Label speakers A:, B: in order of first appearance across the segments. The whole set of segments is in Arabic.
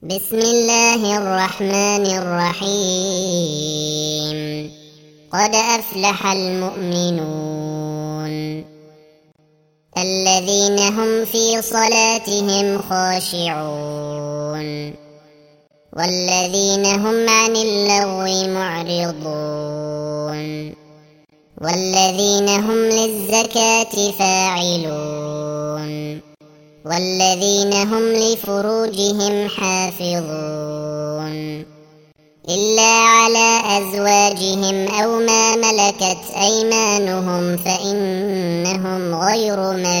A: بسم الله الرحمن الرحيم. قد أفلح المؤمنون الذين هم في صلاتهم خاشعون والذين هم عن اللغو معرضون والذين هم للزكاة فاعلون والذين هم لفروجهم حافظون إلا على أزواجهم أو ما ملكت أيمانهم فإنهم غير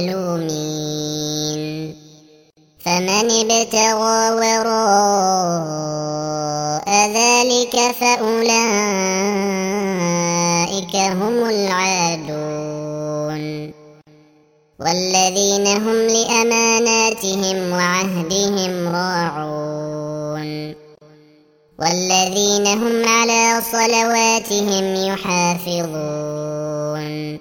A: ملومين. فمن ابتغى وراء ذلك فأولئك هم العادون والذين هم لأماناتهم وعهدهم راعون والذين هم على صلواتهم يحافظون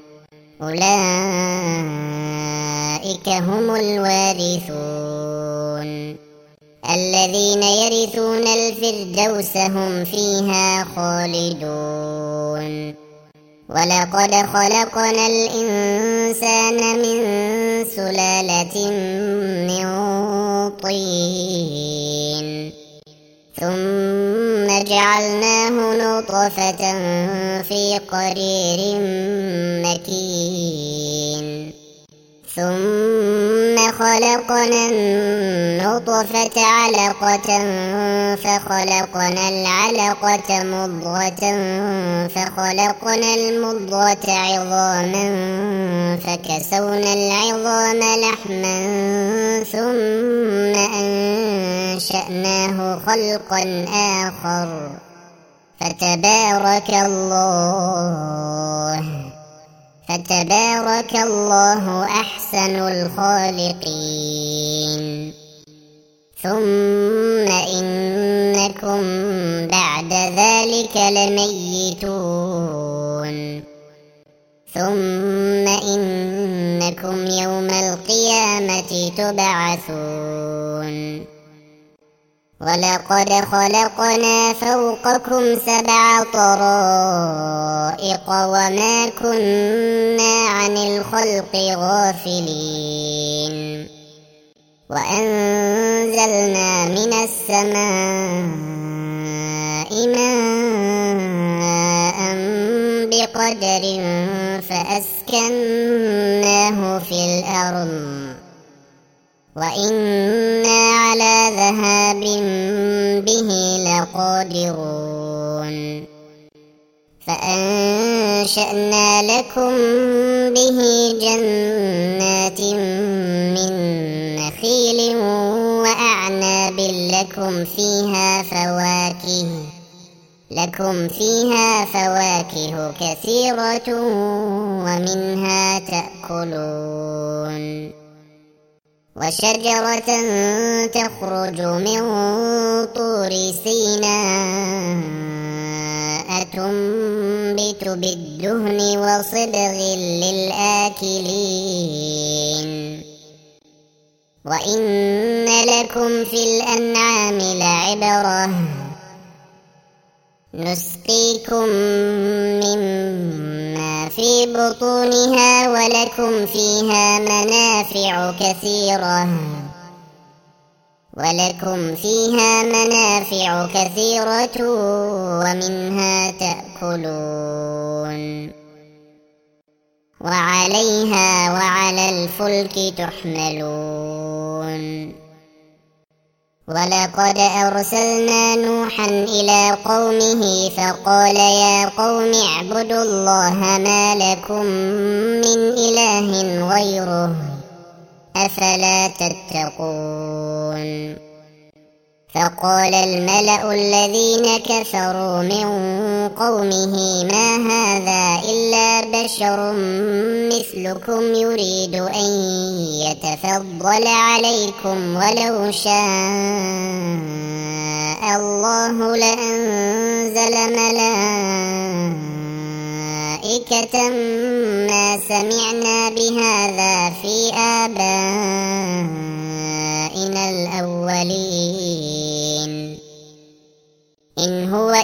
A: أولئك هم الوارثون الذين يرثون الفردوس هم فيها خالدون. ولقد خلقنا الإنسان من سلالة من طين ثم جعلناه نطفة في قرير مكين ثم خلقنا النطفة علقة فخلقنا العلقة مضغة فخلقنا المضغة عظاما فكسونا العظام لحما ثم أنشأناه خلقا آخر فتبارك الله أحسن الخالقين. ثم إنكم بعد ذلك لميتون ثم إنكم يوم القيامة تبعثون. ولقد خلقنا فوقكم 7 طرائق وما كنا عن الخلق غافلين وأنزلنا من السماء ماء بقدر فأسكناه في الأرض وإنا على ذهاب به لقادرون. فأنشأنا لكم به جنات من نخيل وأعناب لكم فيها فواكه كثيرة ومنها تأكلون. وشجرة تخرج من طور سيناء تنبت بالدهن وصبغ للآكلين. وإن لكم في الأنعام لعبرة نسقيكم مما في بطونها ولكم فيها منافع كثيرة ومنها تأكلون وعليها وعلى الفلك تحملون. ولقد أرسلنا نوحا إلى قومه فقال يا قوم اعبدوا الله ما لكم من إله غيره أفلا تتقون. فقال الملأ الذين كفروا من قومه ما هذا إلا بشر مثلكم يريد أن يتفضل عليكم ولو شاء الله لأنزل ملائكة ما سمعنا بهذا في آبائنا الأولين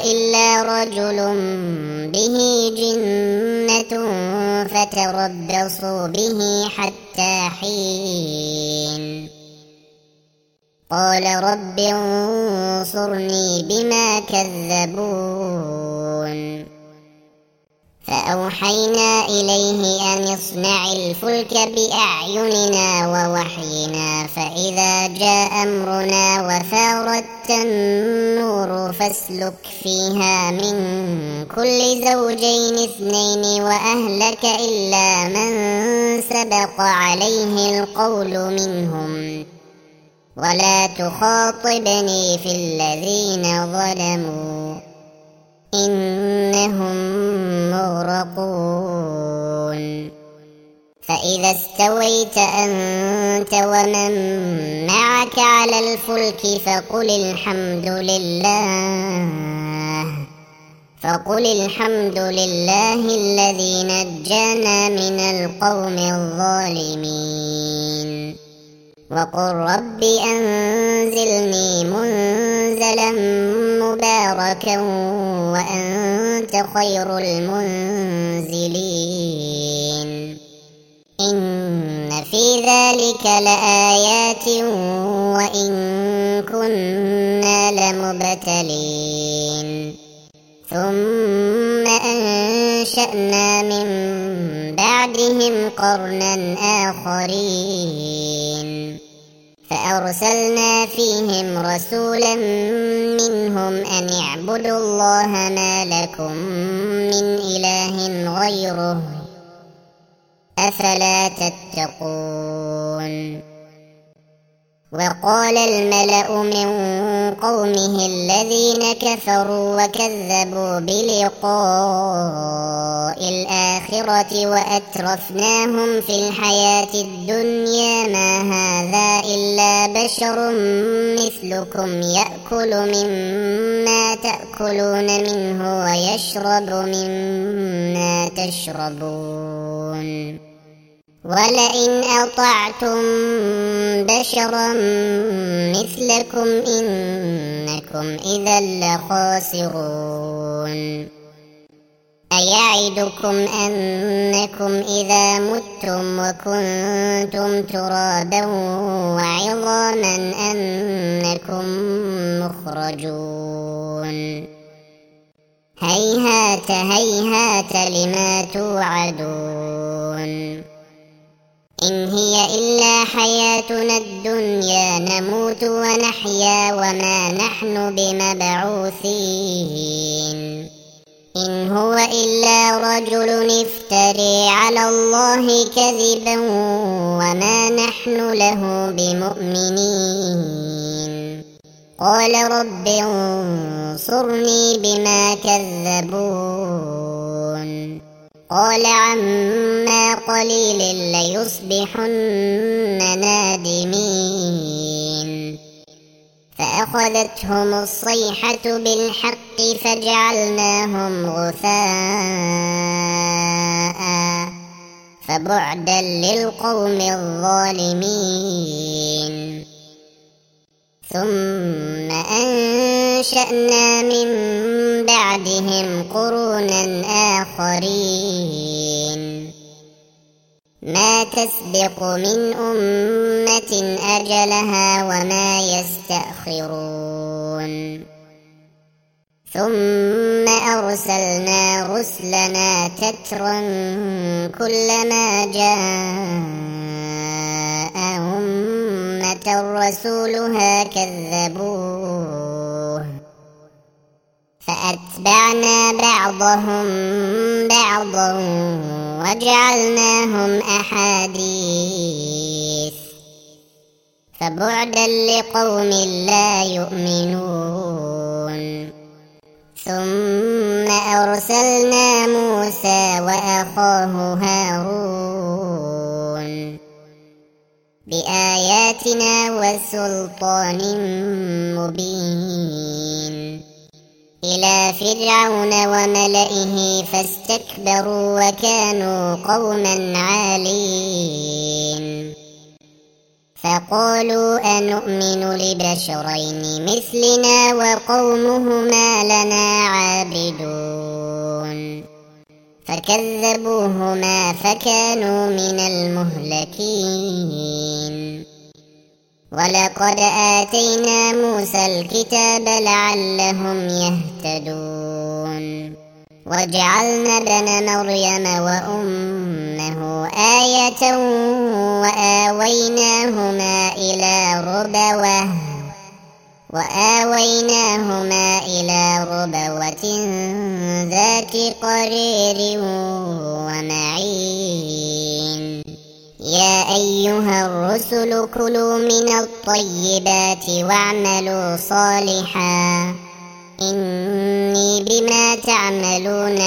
A: إلا رجل به جنة فتربصوا به حتى حين قال رب انصرني بما كذبون فأوحينا إليه أن اصنع الفلك بأعيننا ووحينا فإذا جاء أمرنا وفارت النور فاسلك فيها من كل زوجين اثنين وأهلك إلا من سبق عليه القول منهم ولا تخاطبني في الذين ظلموا إنهم مغرقون فإذا استويت أنت ومن معك على الفلك فقل الحمد لله الذي نجانا من القوم الظالمين وقل رب أنزلني منزلا مباركا وأنت خير المنزلين إن في ذلك لآيات وإن كنا لمبتلين ثم أنشأنا من بعدهم قرنا آخرين فأرسلنا فيهم رسولا منهم أن اعبدوا الله ما لكم من إله غيره أفلا تتقون وقال الملأ من قومه الذين كفروا وكذبوا بلقاء الآخرة وأترفناهم في الحياة الدنيا ما هذا إلا بشر مثلكم يأكل مما تأكلون منه ويشرب مما تشربون ولئن أطعتم بشرا مثلكم إنكم إذا لخاسرون أيعدكم أنكم إذا متم وكنتم ترابا وعظاما أنكم مخرجون هيهات هيهات لما توعدون إن هي إلا حياتنا الدنيا نموت ونحيا وما نحن بمبعوثين إن هو إلا رجل افتري على الله كذبا وما نحن له بمؤمنين قال رب انصرني بما كذبون قال عما قليل ليصبحن نادمين فأخذتهم الصيحة بالحق فجعلناهم غثاء فبعدا للقوم الظالمين ثم أنشأنا من بعدهم قرونا آخرين ما تسبق من أمة أجلها وما يستأخرون ثم أرسلنا رسلنا تترا كلما جاء أمة رسولها كذبوه فأتبعنا بعضهم بعضا وجعلناهم أحاديث فبعدا لقوم لا يؤمنون ثم أرسلنا موسى وأخاه هارون بآياتنا وسلطان مبين إلى فرعون وملئه فاستكبروا وكانوا قوما عالين فقالوا أنؤمن لبشرين مثلنا وقومهما لنا عابدون فكذبوهما فكانوا من المهلكين ولقد آتينا موسى الكتاب لعلهم يهتدون وجعلنا ابن مريم وأمه آية وآويناهما إلى ربوة ذات قرير ومعين يا أيها الرسل كلوا من الطيبات واعملوا صالحا إني بما تعملون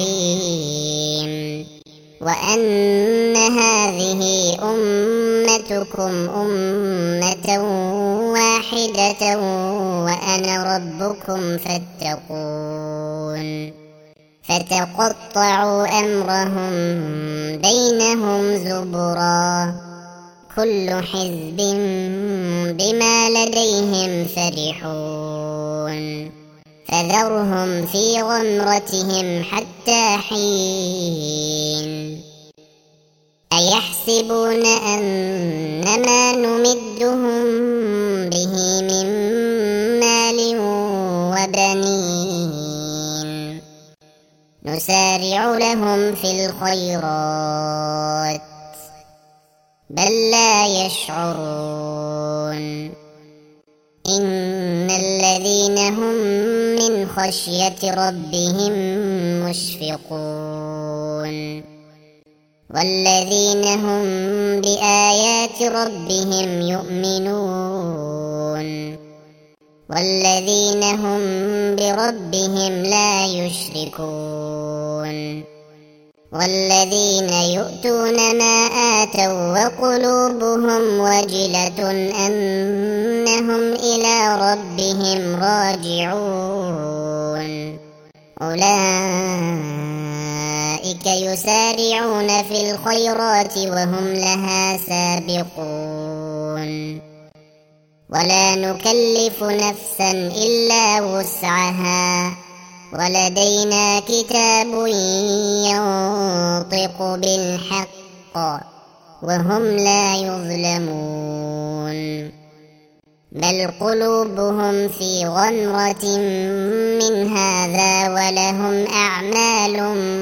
A: عليم وأن هذه أمتكم أمة واحدة وأنا ربكم فاتقون فتقطعوا أمرهم بينهم زبرا كل حزب بما لديهم فرحون فذرهم في غمرتهم حتى حين أيحسبون أنما نمدهم به من مال وبنين نسارع لهم في الخيرات بل لا يشعرون إن الذين هم من خشية ربهم مشفقون والذين هم بآيات ربهم يؤمنون والذين هم بربهم لا يشركون والذين يؤتون ما آتوا وقلوبهم وجلة أنهم إلى ربهم راجعون أولئك يسارعون في الخيرات وهم لها سابقون ولا نكلف نفسا إلا وسعها ولدينا كتاب ينطق بالحق وهم لا يظلمون بل قلوبهم في غمرة من هذا ولهم أعمال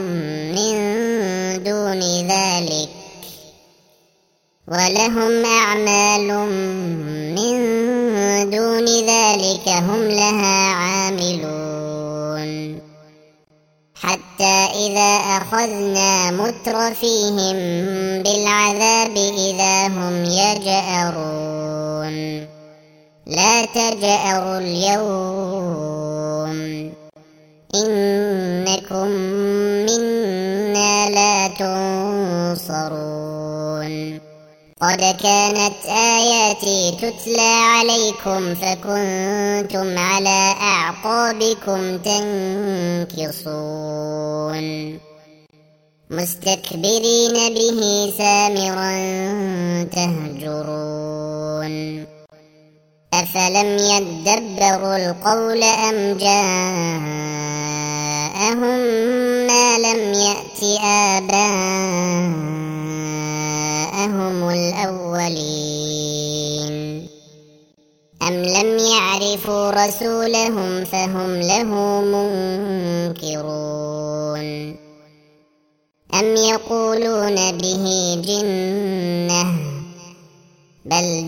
A: من دون ذلك هم لها عاملون حتى إذا أخذنا مترفيهم بالعذاب إذا هم يجأرون لا تجأروا اليوم إنكم منا لا تنصرون قد كانت آياتي تتلى عليكم فكنتم على أعقابكم تنكصون مستكبرين به سامرا تهجرون أفلم يدبروا القول أم جاءهم ما لم يأت آباءهم الأولين أم لم يعرفوا رسولهم فهم له منكرون أم يقولون به جنة بل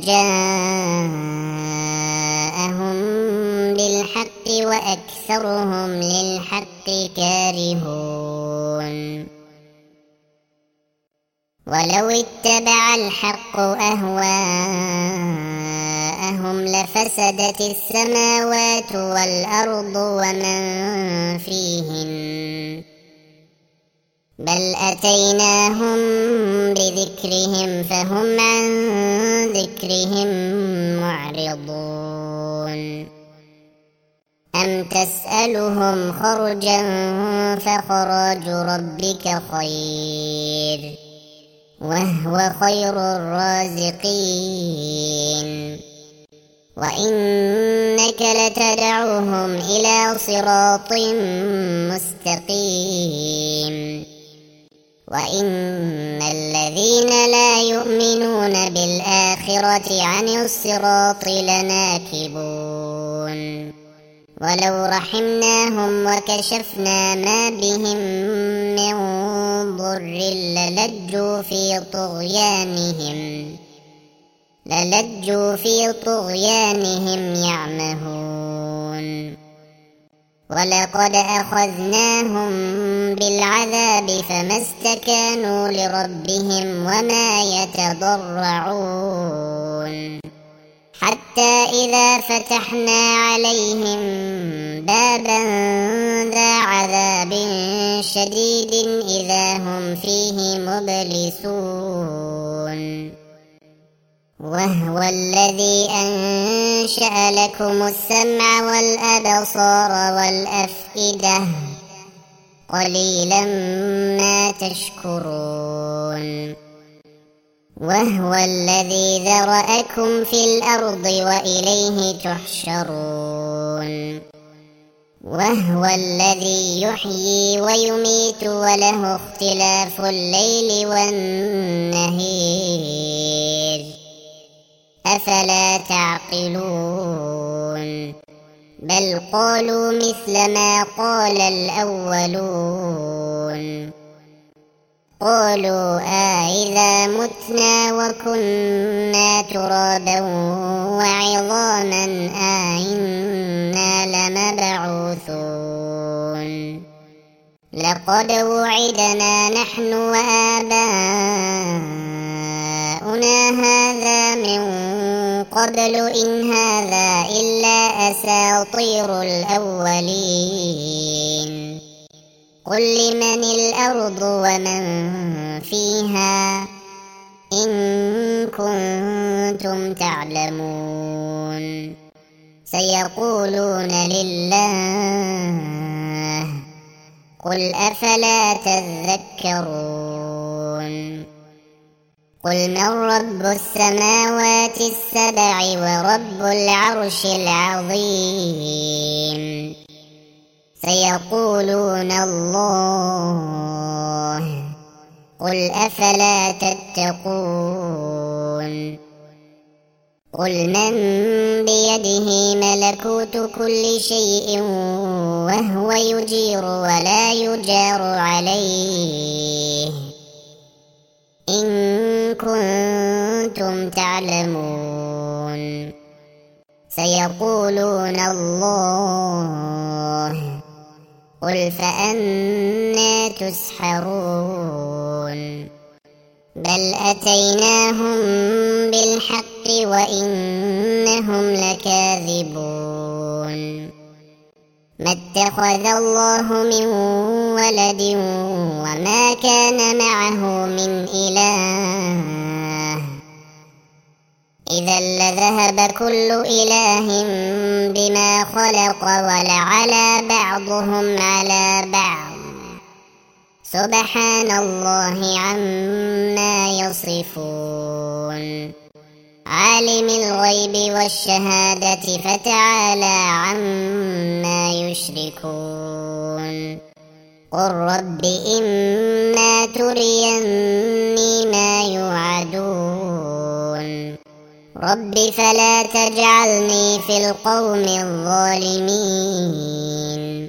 A: جاءهم بالحق وأكثرهم للحق كارهون ولو اتبع الحق أهواءهم لفسدت السماوات والأرض ومن فيهن بل أتيناهم بذكرهم فهم عن ذكرهم معرضون أم تسألهم خرجا فخراج ربك خير وهو خير الرازقين. وإنك لتدعوهم إلى صراط مستقيم. وإن الذين لا يؤمنون بالآخرة عن الصراط لناكبون. ولو رحمناهم وكشفنا ما بهم من ضر للجوا في طغيانهم يعمهون. ولقد أخذناهم بالعذاب فما استكانوا لربهم وما يتضرعون، حتى إذا فتحنا عليهم بابا ذا عذاب شديد إذا هم فيه مبلسون. وهو الذي أنشأ لكم السمع والأبصار والأفئدة قليلا ما تشكرون. وهو الذي ذرأكم في الأرض وإليه تحشرون. وهو الذي يحيي ويميت وله اختلاف الليل والنهار أفلا تعقلون. بل قالوا مثل ما قال الأولون. قالوا أإذا متنا وكنا ترابا وعظاما أإنا لمبعوثون. لقد وعدنا نحن وآباؤنا هذا من قبل إن هذا إلا أساطير الأولين. قل لمن الأرض ومن فيها إن كنتم تعلمون. سيقولون لله قل أفلا تذكرون. قل من رب السماوات السبع ورب العرش العظيم. سيقولون الله قل أفلا تتقون. قل من بيده ملكوت كل شيء وهو يجير ولا يجار عليه إن كنتم تعلمون. سيقولون الله قل فأنى تسحرون. بل أتيناهم بالحق وإنهم لكاذبون. ما اتخذ الله من ولد وما كان معه من إله إذا لذهب كل إله بما خلق ولعلى بعضهم على بعض سبحان الله عما يصفون. عالم الغيب والشهادة فتعالى عما يشركون. قل رب إما تريني ما يوعدون رب فلا تجعلني في القوم الظالمين.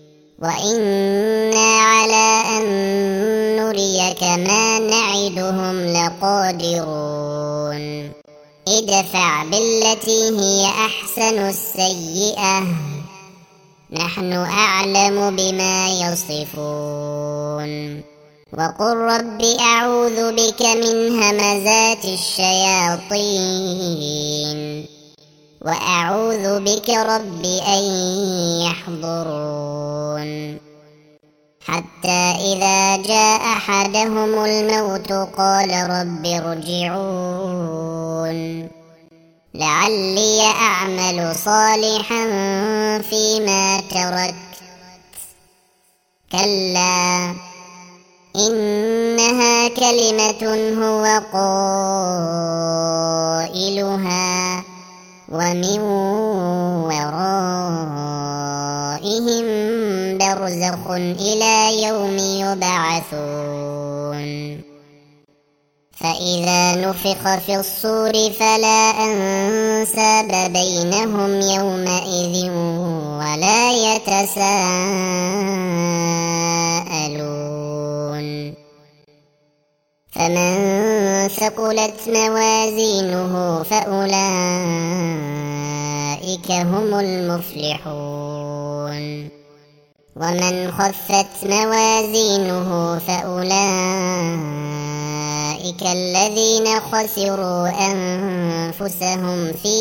A: وإنا على أن نريك ما نعدهم لقادرون. ادفع بالتي هي أحسن السيئة نحن أعلم بما يصفون. وقل رب أعوذ بك من همزات الشياطين وأعوذ بك رب أن يحضرون. حتى إذا جاء أحدهم الموت قال رب ارجعون لعلي أعمل صالحا فيما تركت كلا إنها كلمة هو قائلها ومن ورائهم برزخ إلى يوم يبعثون فإذا نفخ في الصور فلا أنساب بينهم يومئذ ولا يتساءلون فمن ثقلت موازينه فأولئك هم المفلحون ومن خفت موازينه فأولئك الذين خسروا أنفسهم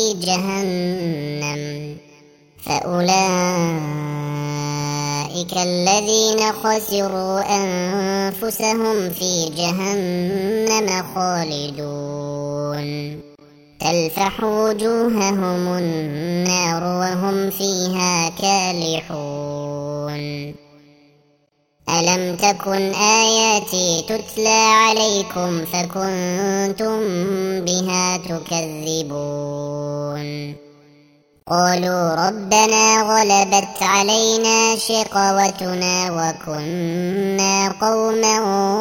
A: في جهنم خالدون تلفح وجوههم النار وهم فيها كالحون ألم تكن آياتي تتلى عليكم فكنتم بها تكذبون قالوا ربنا غلبت علينا شقوتنا وكنا قوما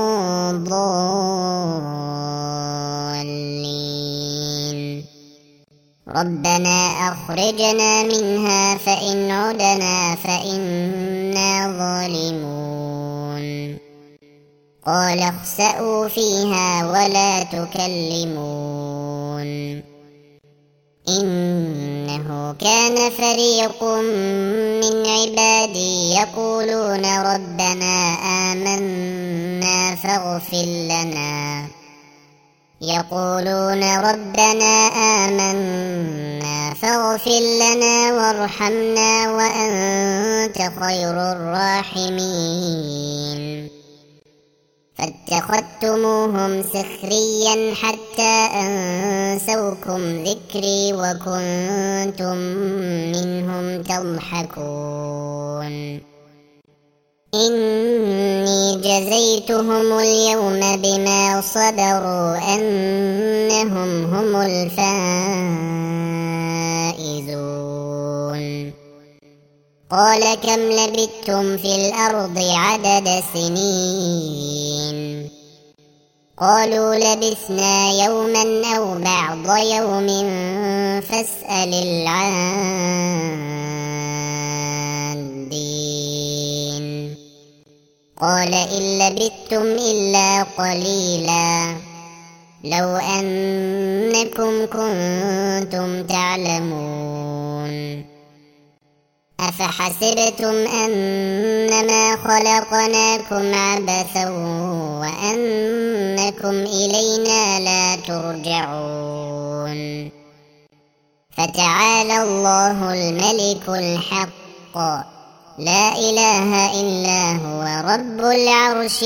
A: ضالين ربنا أخرجنا منها فإن عدنا فإنا ظالمون قال اخسئوا فيها ولا تكلمون إنه كان فريق من عبادي يقولون ربنا آمنا فاغفر لنا وارحمنا وأنت خير الراحمين فاتخذتموهم سخريا حتى أنسوكم ذكري وكنتم منهم تضحكون إني جزيتهم اليوم بما صبروا أنهم هم الفائزون قال كم لبثتم في الأرض عدد سنين قالوا لبثنا يوما أو بعض يوم فاسأل العادين قال إن لبثتم إلا قليلا لو أنكم كنتم تعلمون أفحسبتم أنما خلقناكم عبثا وأنكم إلينا لا ترجعون فتعالى الله الملك الحق لا إله إلا هو رب العرش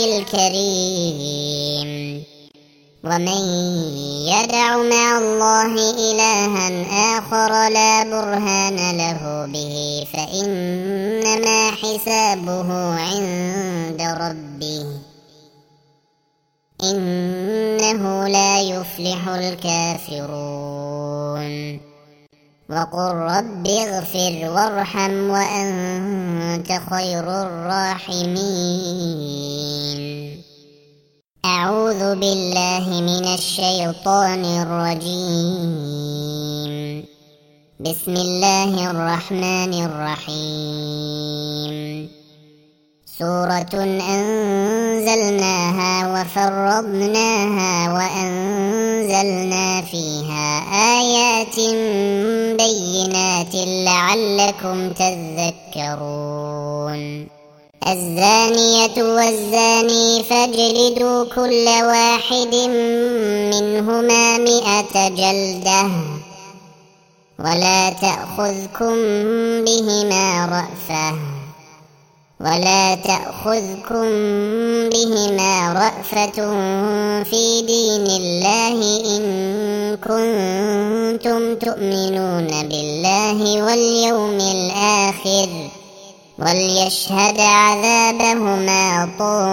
A: الكريم ومن يدع مع الله إلها آخر لا برهان له به فإنما حسابه عند ربه إنه لا يفلح الكافرون وقل رب اغفر وارحم وأنت خير الراحمين أعوذ بالله من الشيطان الرجيم بسم الله الرحمن الرحيم سورة أنزلناها وفرضناها وأنزلنا فيها آيات بينات لعلكم تذكرون الزانية والزاني فاجلدوا كل واحد منهما 100 جلدة ولا تأخذكم بهما رأفة في دين الله إن كنتم تؤمنون بالله واليوم الآخر وليشهد عذابهما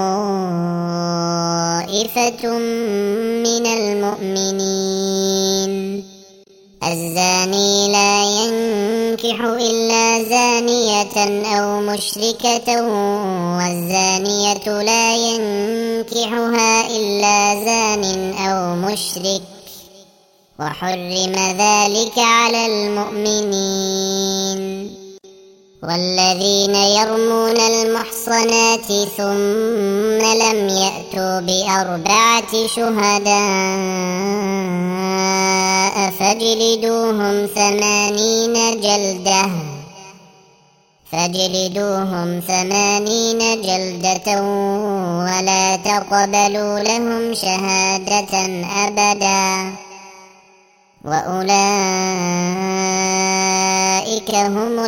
A: طائفة من المؤمنين. الزاني لا ينكح إلا زانية أو مشركة، والزانية لا ينكحها إلا زان أو مشرك، وحرم ذلك على المؤمنين. والذين يرمون المحصنات ثم لم يأتوا بأربعة شهداء فاجلدوهم 80 جلدة ولا تقبلوا لهم شهادة أبدا، وأولئك هم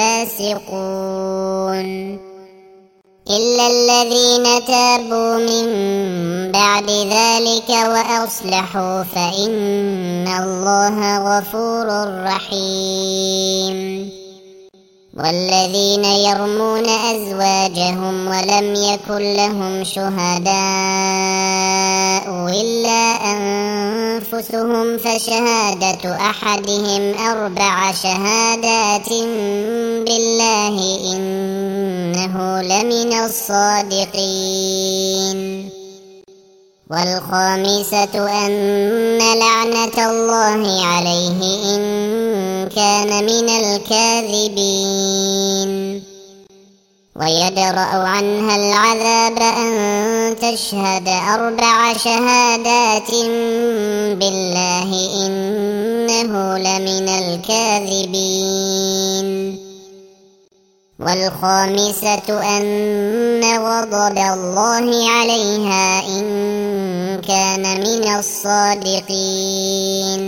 A: الفاسقون. إلا الذين تابوا من بعد ذلك وأصلحوا فإن الله غفور رحيم. والذين يرمون أزواجهم ولم يكن لهم شهداء إلا أنفسهم فشهادة أحدهم 4 شهادات بالله إنه لمن الصادقين. والخامسة أن لعنة الله عليه إن كان من الكاذبين. ويدرأ عنها العذاب أن تشهد 4 شهادات بالله إنه لمن الكاذبين. والخامسة أن غضب الله عليها إن كان من الصادقين.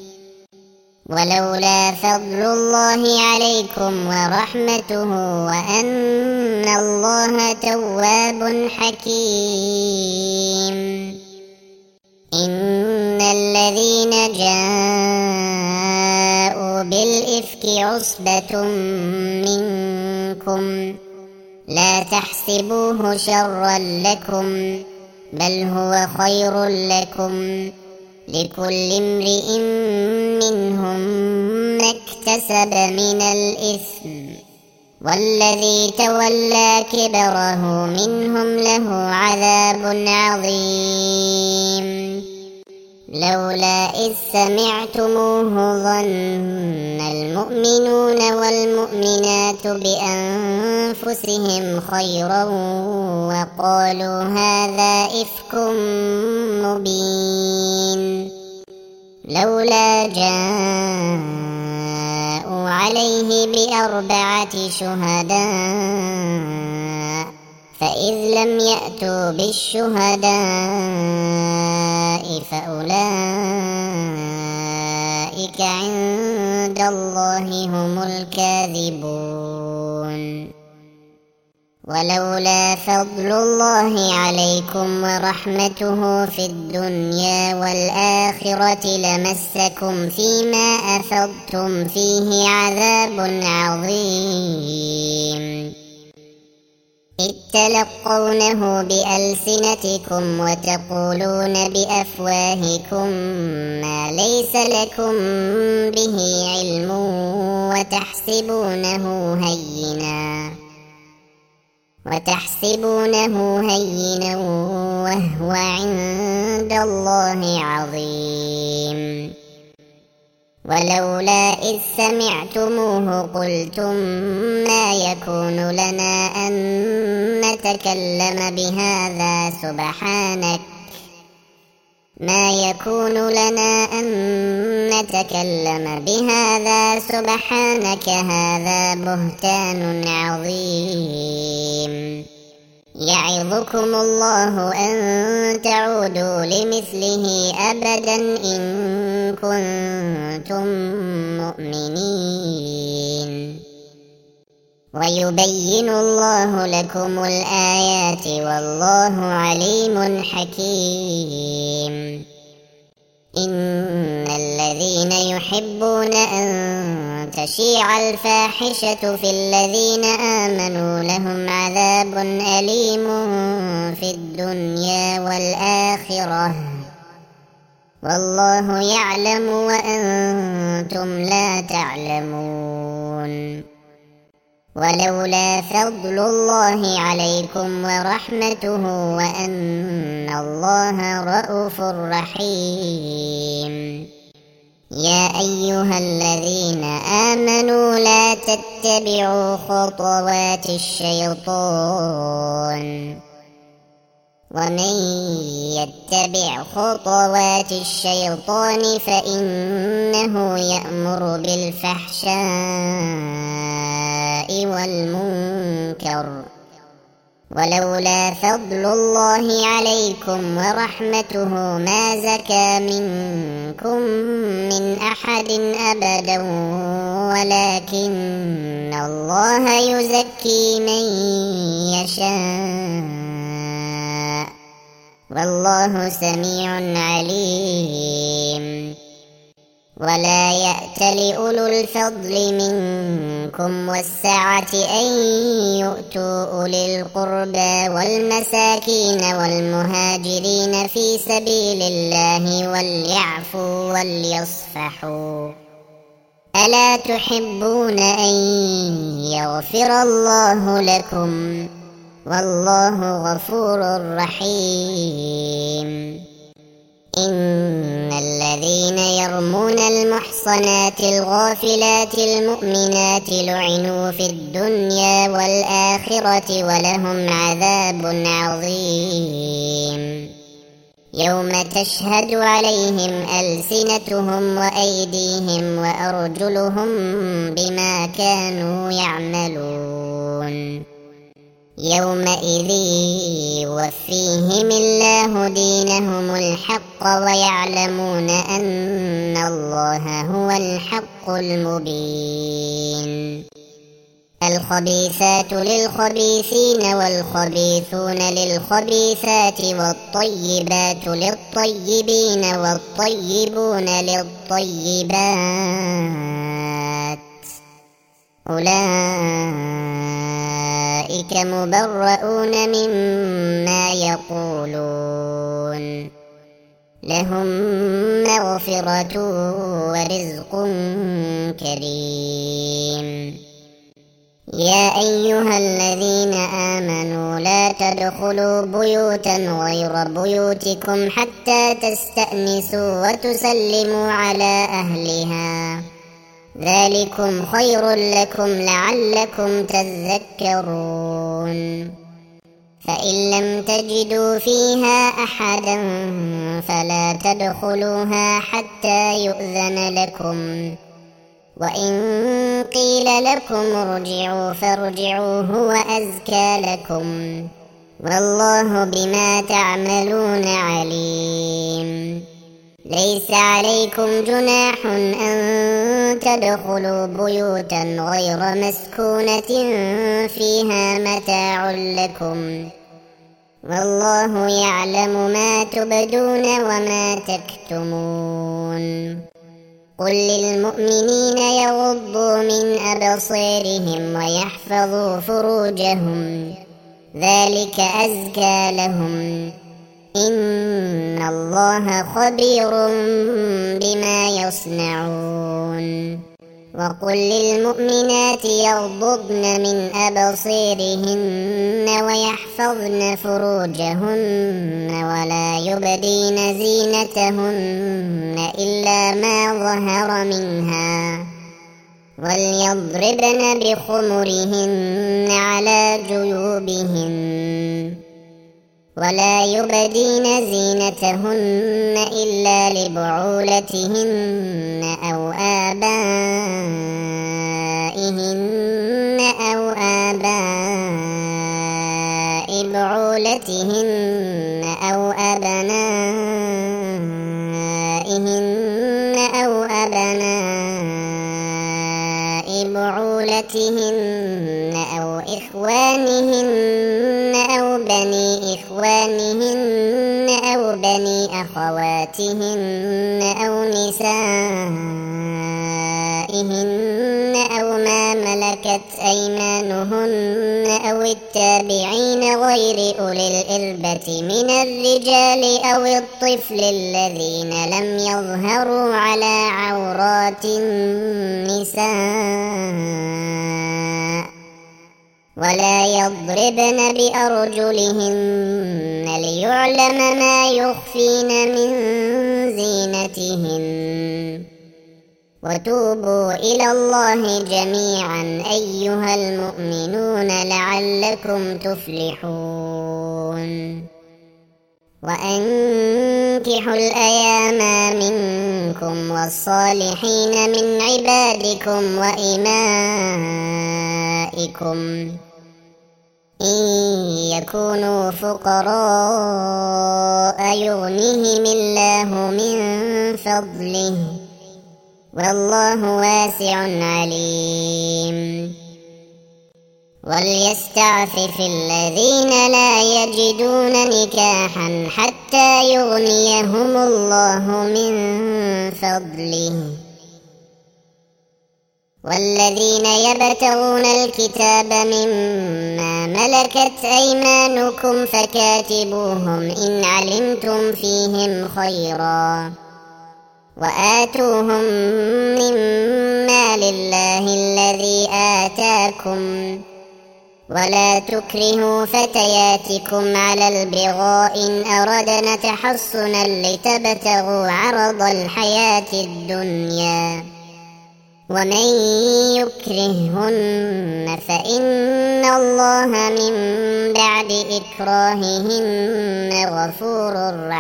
A: ولولا فضل الله عليكم ورحمته وأن الله تواب حكيم. إن الذين جاءوا بالإفك عصبة منكم لا تحسبوه شرا لكم بل هو خير لكم، لكل امرئ منهم ما اكتسب من الإثم، والذي تولى كبره منهم له عذاب عظيم. لولا إذ سمعتموه ظن المؤمنون والمؤمنات بأنفسهم خيرا وقالوا هذا إفك مبين. لولا جاءوا عليه ب4 شهداء فإذ لم يأتوا بالشهداء فأولئك عند الله هم الكاذبون. ولولا فضل الله عليكم ورحمته في الدنيا والآخرة لمسكم فيما أفضتم فيه عذاب عظيم. إذ تلقونه بألسنتكم وتقولون بأفواهكم ما ليس لكم به علم وتحسبونه هينا وهو عند الله عظيم. ولولا إذ سمعتموه قلتم ما يكون لنا أن نتكلم بهذا سبحانك هذا بهتان عظيم. يعظكم الله أن تعودوا لمثله أبدا إن كنتم مؤمنين. ويبين الله لكم الآيات والله عليم حكيم. إن الذين يحبون أن تشيع الفاحشة في الذين آمنوا لهم عذاب أليم في الدنيا والآخرة والله يعلم وأنتم لا تعلمون. ولولا فضل الله عليكم ورحمته وأن الله رءوف رحيم يا أيها الذين آمنوا لا تتبعوا خطوات الشيطان ومن يتبع خطوات الشيطان فإنه يأمر بالفحشاء والمنكر ولولا فضل الله عليكم ورحمته ما زكى منكم من أحد أبدا ولكن الله يزكي من يشاء والله سميع عليم. ولا يأتل أولو الفضل منكم والسعة أن يؤتوا أولي القربى والمساكين والمهاجرين في سبيل الله وليعفوا وليصفحوا ألا تحبون أن يغفر الله لكم والله غفور رحيم. إن الذين يرمون المحصنات الغافلات المؤمنات لعنوا في الدنيا والآخرة ولهم عذاب عظيم يوم تشهد عليهم ألسنتهم وأيديهم وأرجلهم بما كانوا يعملون يومئذ يوفيهم الله دينهم الحق ويعلمون أن الله هو الحق المبين. الخبيثات للخبيثين والخبيثون للخبيثات والطيبات للطيبين والطيبون للطيبات أولئك مبرؤون مما يقولون لهم مغفرة ورزق كريم. يا أيها الذين آمنوا لا تدخلوا بيوتا غير بيوتكم حتى تستأنسوا وتسلموا على أهلها ذلكم خير لكم لعلكم تذكرون. فإن لم تجدوا فيها أحدا فلا تدخلوها حتى يؤذن لكم وإن قيل لكم ارجعوا فارجعوا هو أزكى لكم والله بما تعملون عليم. ليس عليكم جناح أن تدخلوا بيوتا غير مسكونة فيها متاع لكم والله يعلم ما تبدون وما تكتمون. قل للمؤمنين يغضوا من أبصارهم ويحفظوا فروجهم ذلك أزكى لهم إن الله خبير بما يصنعون. وقل للمؤمنات يغضضن من أبصارهن ويحفظن فروجهن ولا يبدين زينتهن إلا ما ظهر منها وليضربن بخمرهن على جيوبهن ولا يبدين زينتهن إلا لبعولتهن أو آبائهن أو آباء بعولتهن أو أبنائهن أو أبناء بعولتهن أو إخوانهن أو بني إخوانهن أو بني بني أخواتهن أو نسائهن أو ما ملكت أيمانهن أو التابعين غير أولي الإربة من الرجال أو الطفل الذين لم يظهروا على عورات النساء ولا يضربن بأرجلهن ليعلم ما يخفين من زينتهن وتوبوا إلى الله جميعا أيها المؤمنون لعلكم تفلحون وأنكحوا الأيام منكم والصالحين من عبادكم وإمائكم إن يكونوا فقراء يغنيهم الله من فضله والله واسع عليم وليستعفف الذين لا يجدون نكاحا حتى يغنيهم الله من فضله والذين يبتغون الكتاب مما ملكت أيمانكم فكاتبوهم إن علمتم فيهم خيرا وآتوهم مما لله الذي آتاكم ولا تكرهوا فتياتكم على البغاء إن أردنا تحصنا لتبتغوا عرض الحياة الدنيا ومن يكرههن فإن الله من بعد إكراههن غفور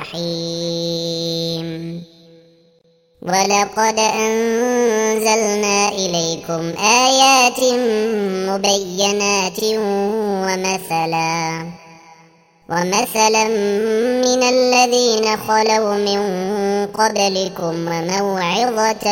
A: رحيم ولقد أنزلنا إليكم آيات مبينات ومثلا من الذين خلوا من قبلكم وموعظة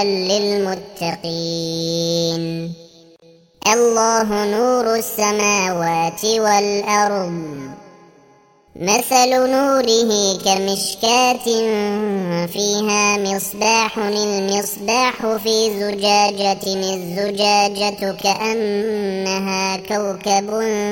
A: للمتقين الله نور السماوات والأرض مثل نوره كمشكاة فيها مصباح المصباح في زجاجة الزجاجة كأنها كوكب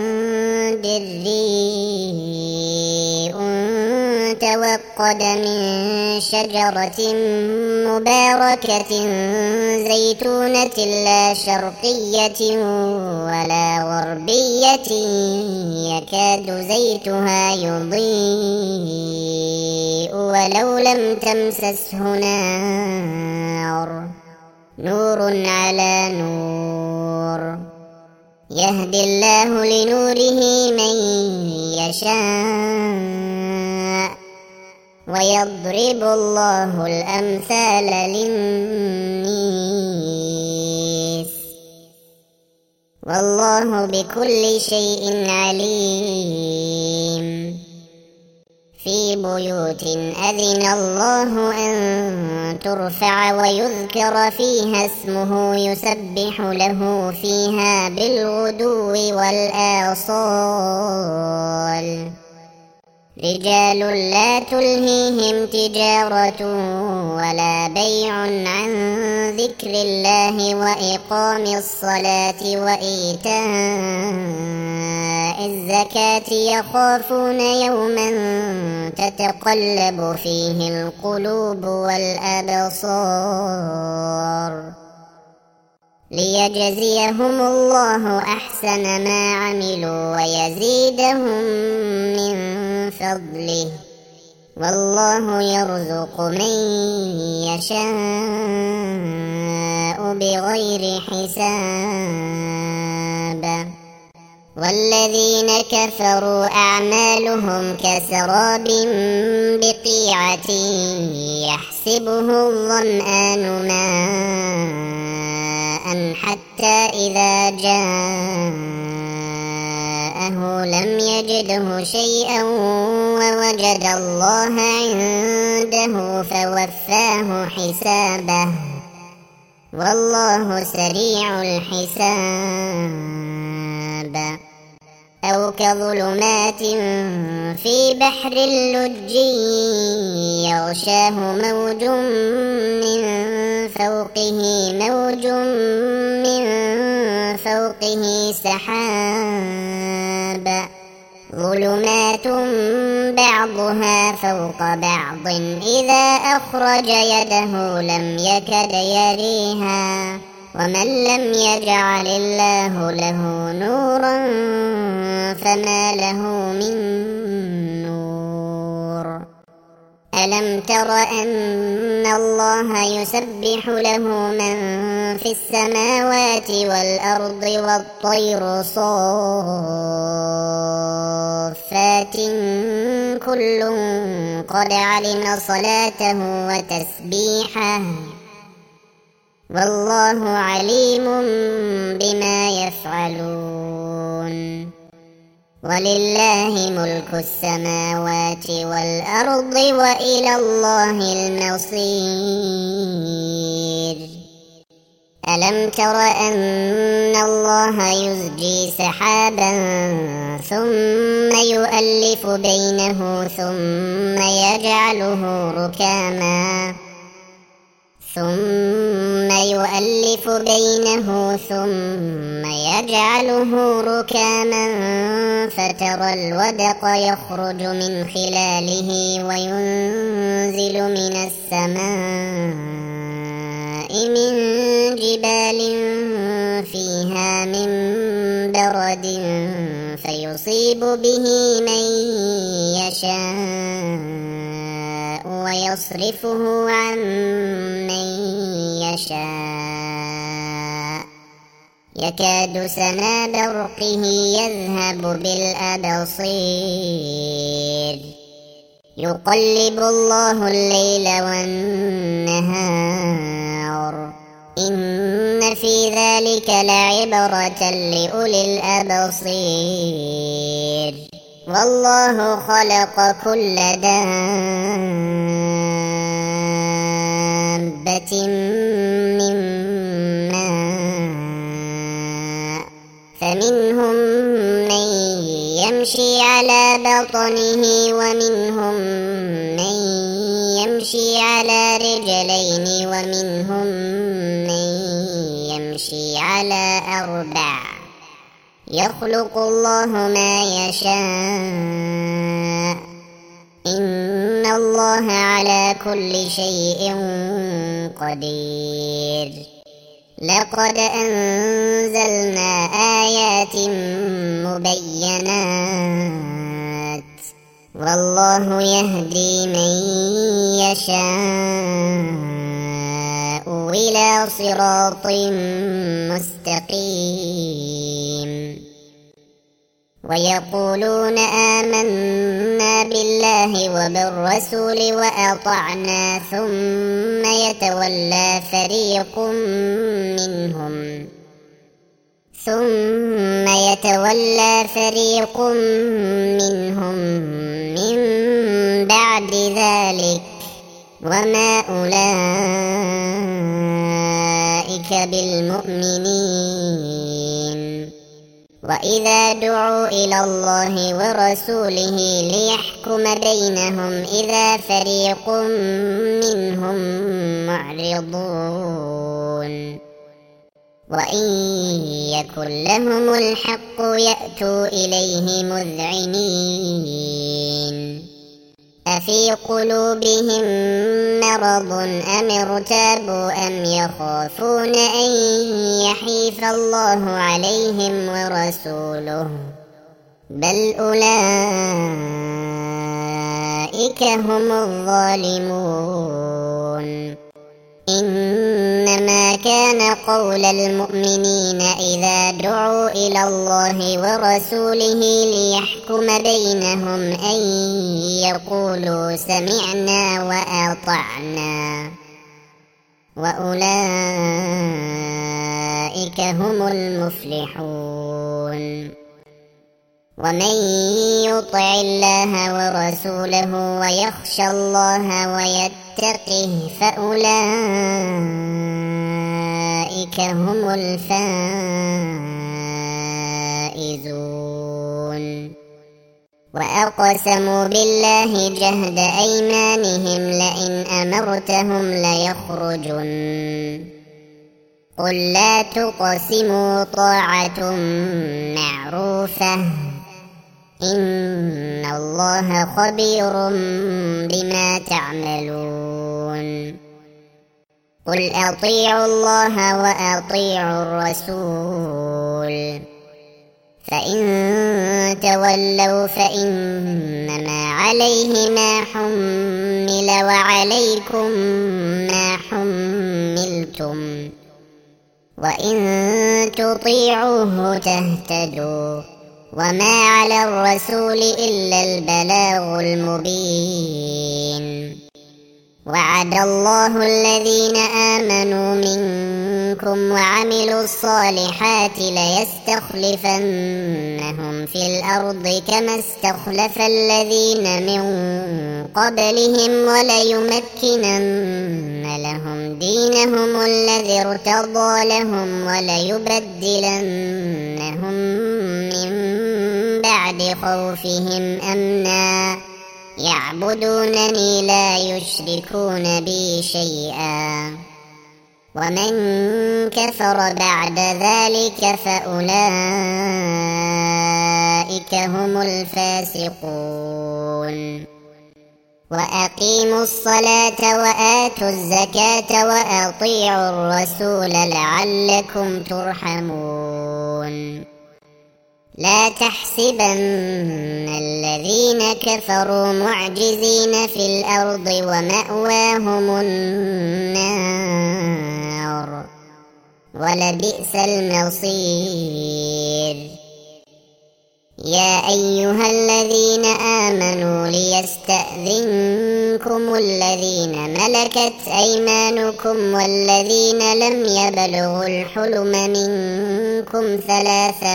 A: دري توقد من شجرة مباركة زيتونة لا شرقية ولا غربية يكاد زيتها يضيء ولو لم تمسسه نور على نور يهدي الله لنوره من يشاء ويضرب الله الأمثال للناس والله بكل شيء عليم في بيوت أذن الله أن ترفع ويذكر فيها اسمه يسبح له فيها بالغدو والآصال رجال لا تلهيهم تجارة ولا بيع عن ذكر الله وإقام الصلاة وإيتاء الزكاة يخافون يوما تتقلب فيه القلوب والأبصار ليجزيهم الله أحسن ما عملوا ويزيدهم من فضله والله يرزق من يشاء بغير حساب والذين كفروا أعمالهم كسراب بقيعة يحسبه الظمآن ماء حتى إذا جاءه لم يجده شيئا ووجد الله عنده فوفاه حسابه والله سريع الحساب أو كظلمات في بحر اللج يغشاه موج من فوقه سحاب ظلمات بعضها فوق بعض إذا أخرج يده لم يكد يريها ومن لم يجعل الله له نورا فما له من نور ألم تر أن الله يسبح له من في السماوات والأرض والطير صافات كل قد علم صلاته وتسبيحه والله عليم بما يفعلون ولله ملك السماوات والأرض وإلى الله المصير ألم تر أن الله يزجي سحابا ثم يؤلف بينه ثم يجعله ركاما فترى الودق يخرج من خلاله وينزل من السماء من جبال فيها من برد فيصيب به من يشاء ويصرفه عن من يشاء يكاد سنا برقه يذهب بالأبصير يقلب الله الليل والنهار إن في ذلك لعبرة لأولي الأبصير والله خلق كل دابة من ماء فمنهم من يمشي على بطنه ومنهم من يمشي على رجلين ومنهم من يمشي على أربع يخلق الله ما يشاء إن الله على كل شيء قدير لقد أنزلنا آيات مبينات والله يهدي من يشاء إلى صراط مستقيم ويقولون آمنا بالله وبالرسول وأطعنا ثم يتولى فريق منهم من بعد ذلك وما أولئك بالمؤمنين وإذا دعوا إلى الله ورسوله ليحكم بينهم إذا فريق منهم معرضون وإن يكن لهم الحق يأتوا إليه مذعنين أفي قلوبهم مرض أم ارتابوا أم يخافون أن يحيف الله عليهم ورسوله بل أولئك هم الظالمون إنما كان قول المؤمنين إذا دعوا إلى الله ورسوله ليحكم بينهم أن يقولوا سمعنا وأطعنا وأولئك هم المفلحون ومن يطع الله ورسوله ويخشى الله ويتقه فأولئك هم الفائزون وأقسموا بالله جهد أيمانهم لئن أمرتهم ليخرجن قل لا تقسموا طاعة معروفة إن الله خبير بما تعملون قل أطيعوا الله وأطيعوا الرسول فإن تولوا فإنما عليه ما حمل وعليكم ما حملتم وإن تطيعوه تهتدوا وما على الرسول إلا البلاغ المبين وعد الله الذين آمنوا منكم وعملوا الصالحات ليستخلفنهم في الأرض كما استخلف الذين من قبلهم وليمكنن لهم دينهم الذي ارتضى لهم وليبدلنهم من بعد خوفهم أمنا يعبدونني لا يشركون بي شيئا ومن كفر بعد ذلك فأولئك هم الفاسقون وأقيموا الصلاة وآتوا الزكاة وأطيعوا الرسول لعلكم ترحمون لا تحسبن الذين كفروا معجزين في الأرض ومأواهم النار ولبئس المصير يا أيها الذين آمنوا ليستأذنكم الذين ملكت أيمانكم والذين لم يبلغوا الحلم منكم 3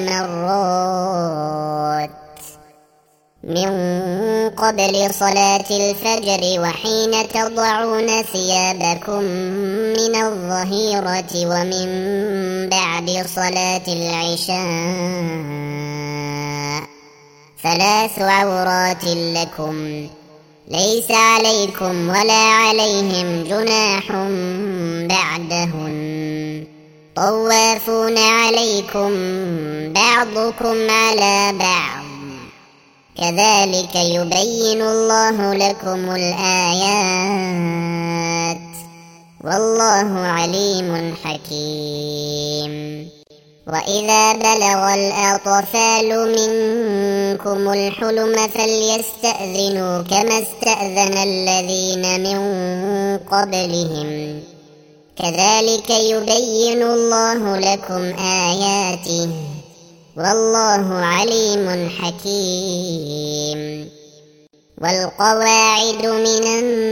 A: مرات من قبل صلاة الفجر وحين تضعون ثيابكم من الظهيرة ومن بعد صلاة العشاء 3 عورات لكم ليس عليكم ولا عليهم جناح بعدهن طوافون عليكم بعضكم على بعض كذلك يبين الله لكم الآيات والله عليم حكيم وإذا بلغ الأطفال منكم الحلم فليستأذنوا كما استأذن الذين من قبلهم كذلك يبين الله لكم آياته والله عليم حكيم والقواعد من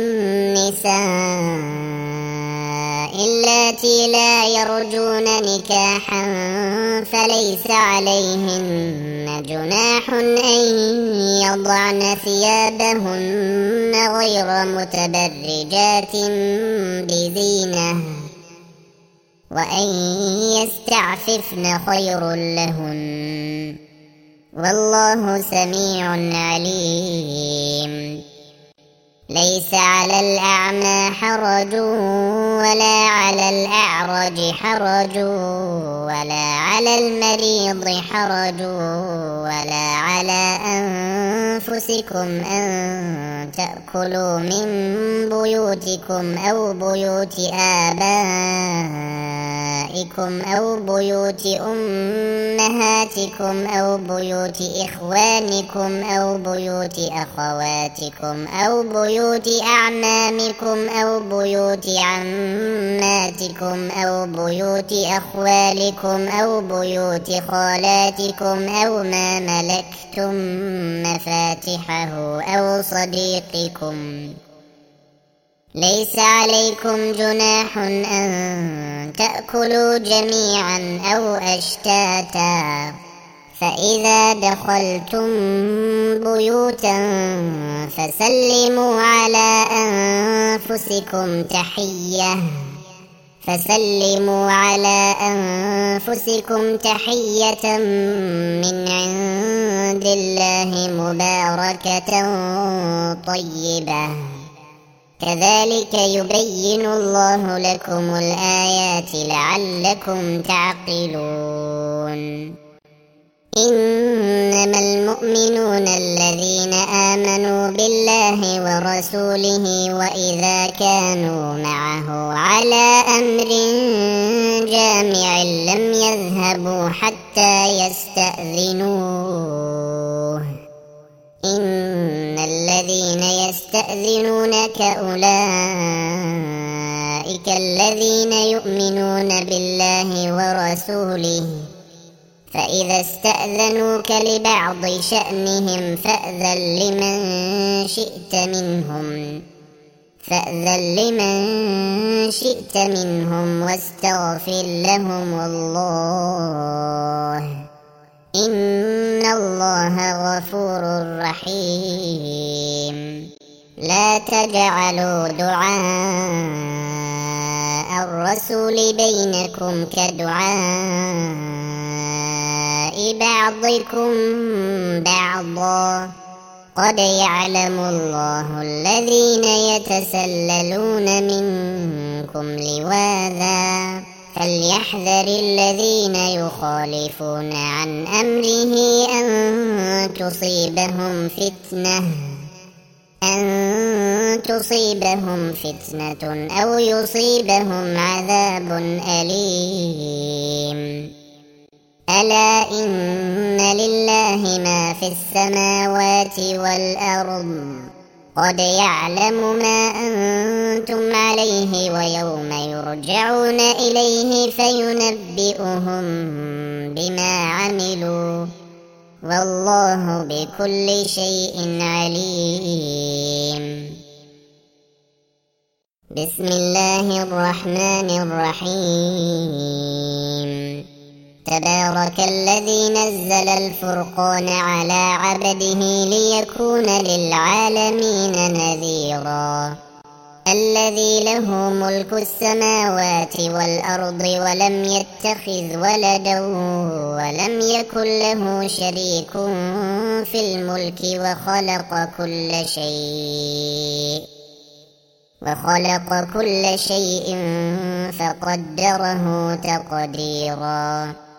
A: النساء اللاتي لا يرجون نكاحا فليس عليهن جناح أن يضعن ثيابهن غير متبرجات بزينة وأن يستعففن خير لهن والله سميع عليم ليس على الأعمى حرج ولا على الأعرج حرج ولا على المريض حرج ولا على أنفسكم أن تأكلوا من بيوتكم أو بيوت آبائكم أو بيوت أمهاتكم أو بيوت إخوانكم أو بيوت أخواتكم أو بيوت أعمامكم أو بيوت عماتكم أو بيوت أخوالكم أو بيوت خالاتكم أو ما ملكتم مفاتحه أو صديقكم ليس عليكم جناح أن تأكلوا جميعا أو أشتاتا فإذا دخلتم بيوتا فسلموا على أنفسكم تحية من عند عند الله مباركة طيبة كذلك يبين الله لكم الآيات لعلكم تعقلون إنما المؤمنون الذين آمنوا بالله ورسوله وإذا كانوا معه على أمر جامع لم يذهبوا حتى يستأذنوه إن الذين يستأذنونك أولئك الذين يؤمنون بالله ورسوله فإذا استأذنوك لبعض شأنهم فأذن لمن شئت منهم واستغفر لهم الله إن الله غفور رحيم لا تجعلوا دعاء الرسول بينكم كدعاء بعضكم بعضا قد يعلم الله الذين يتسللون منكم لواذا فليحذر الذين يخالفون عن أمره أن تصيبهم فتنة أو يصيبهم عذاب أليم ألا إن لله ما في السماوات والأرض قد يعلم ما أنتم عليه ويوم يرجعون إليه فينبئهم بما عملوا والله بكل شيء عليم بسم الله الرحمن الرحيم تبارك الذي نزل الفرقان على عبده ليكون للعالمين نذيرا الذي له ملك السماوات والأرض ولم يتخذ ولدا ولم يكن له شريك في الملك وخلق كل شيء فقدره تقديرا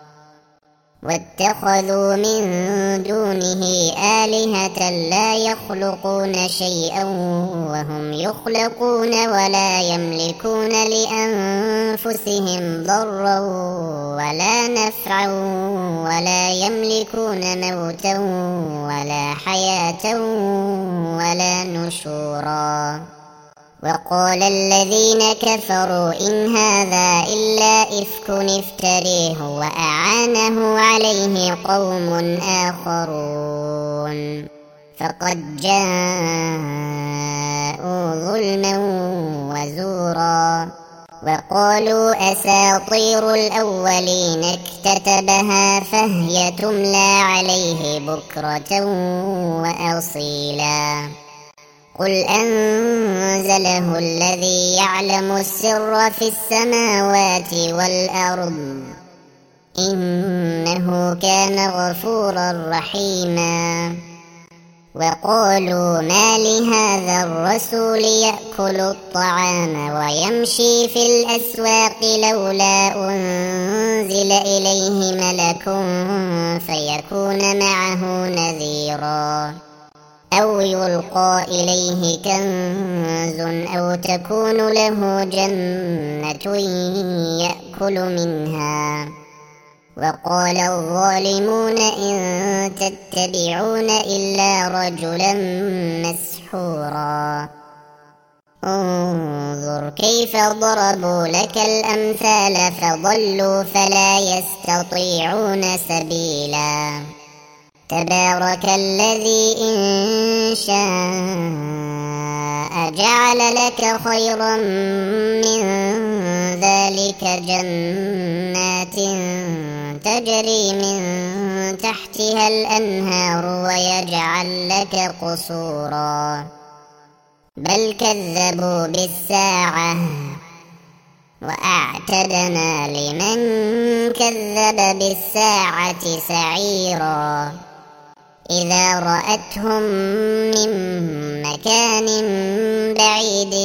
A: واتخذوا من دونه آلهة لا يخلقون شيئا وهم يخلقون ولا يملكون لأنفسهم ضرا ولا نفعا ولا يملكون موتا ولا حياة ولا نشورا وقال الذين كفروا إن هذا إلا إفك افتريه وأعانه عليه قوم آخرون فقد جاءوا ظلما وزورا وقالوا أساطير الأولين اكتتبها فهي تملى عليه بكرة وأصيلا قل أنزله الذي يعلم السر في السماوات والأرض إنه كان غفورا رحيما وقالوا ما لهذا الرسول يأكل الطعام ويمشي في الأسواق لولا أنزل إليه ملك فيكون معه نذيرا أو يلقى إليه كنز أو تكون له جنة يأكل منها وقال الظالمون إن تتبعون إلا رجلا مسحورا انظر كيف ضربوا لك الأمثال فضلوا فلا يستطيعون سبيلا تبارك الذي إن شاء جعل لك خيرا من ذلك جنات تجري من تحتها الأنهار ويجعل لك قصورا بل كذبوا بالساعة وأعتدنا لمن كذب بالساعة سعيرا إذا رأتهم من مكان بعيد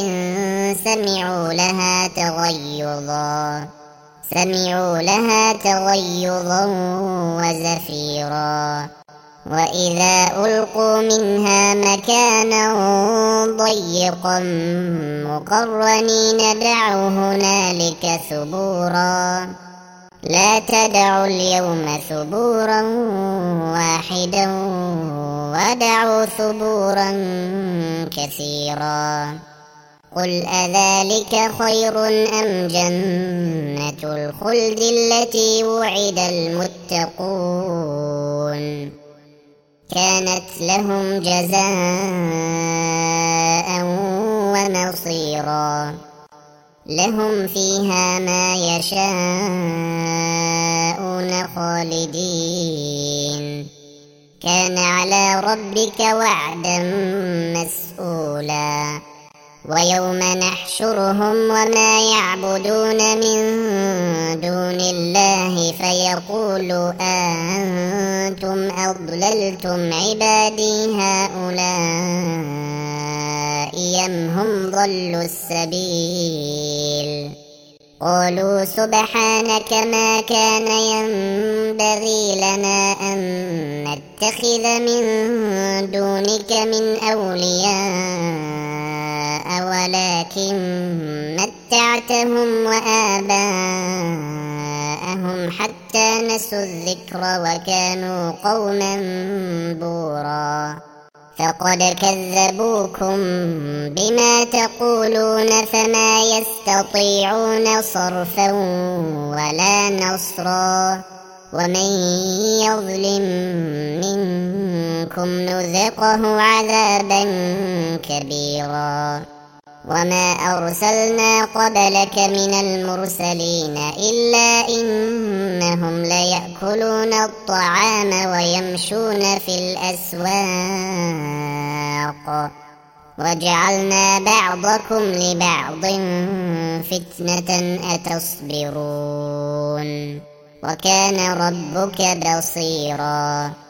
A: سمعوا لها تغيظا وزفيرا. وإذا ألقوا منها مكانا ضيقا مقرنين دعوا هنالك ثبورا. لا تدعوا اليوم ثبورا واحدا ودعوا ثبورا كثيرا. قل أذلك خير أم جنة الخلد التي وعد المتقون كانت لهم جزاء ومصيرا. لهم فيها ما يشاءون خالدين كان على ربك وعدا مسئولا. ويوم نحشرهم وما يعبدون من دون الله فيقول أنتم أضللتم عبادي هؤلاء أم هم ضلوا السبيل. قالوا سبحانك ما كان ينبغي لنا أن نتخذ من دونك من أولياء ولكن متعتهم وآباءهم حتى نسوا الذكر وكانوا قوما بورا. فقد كذبوكم بما تقولون فما يستطيعون صرفا ولا نصرا. ومن يظلم منكم نذقه عذابا كبيرا. وما أرسلنا قبلك من المرسلين إلا إنهم ليأكلون الطعام ويمشون في الأسواق وجعلنا بعضكم لبعض فتنة أتصبرون وكان ربك بصيرا.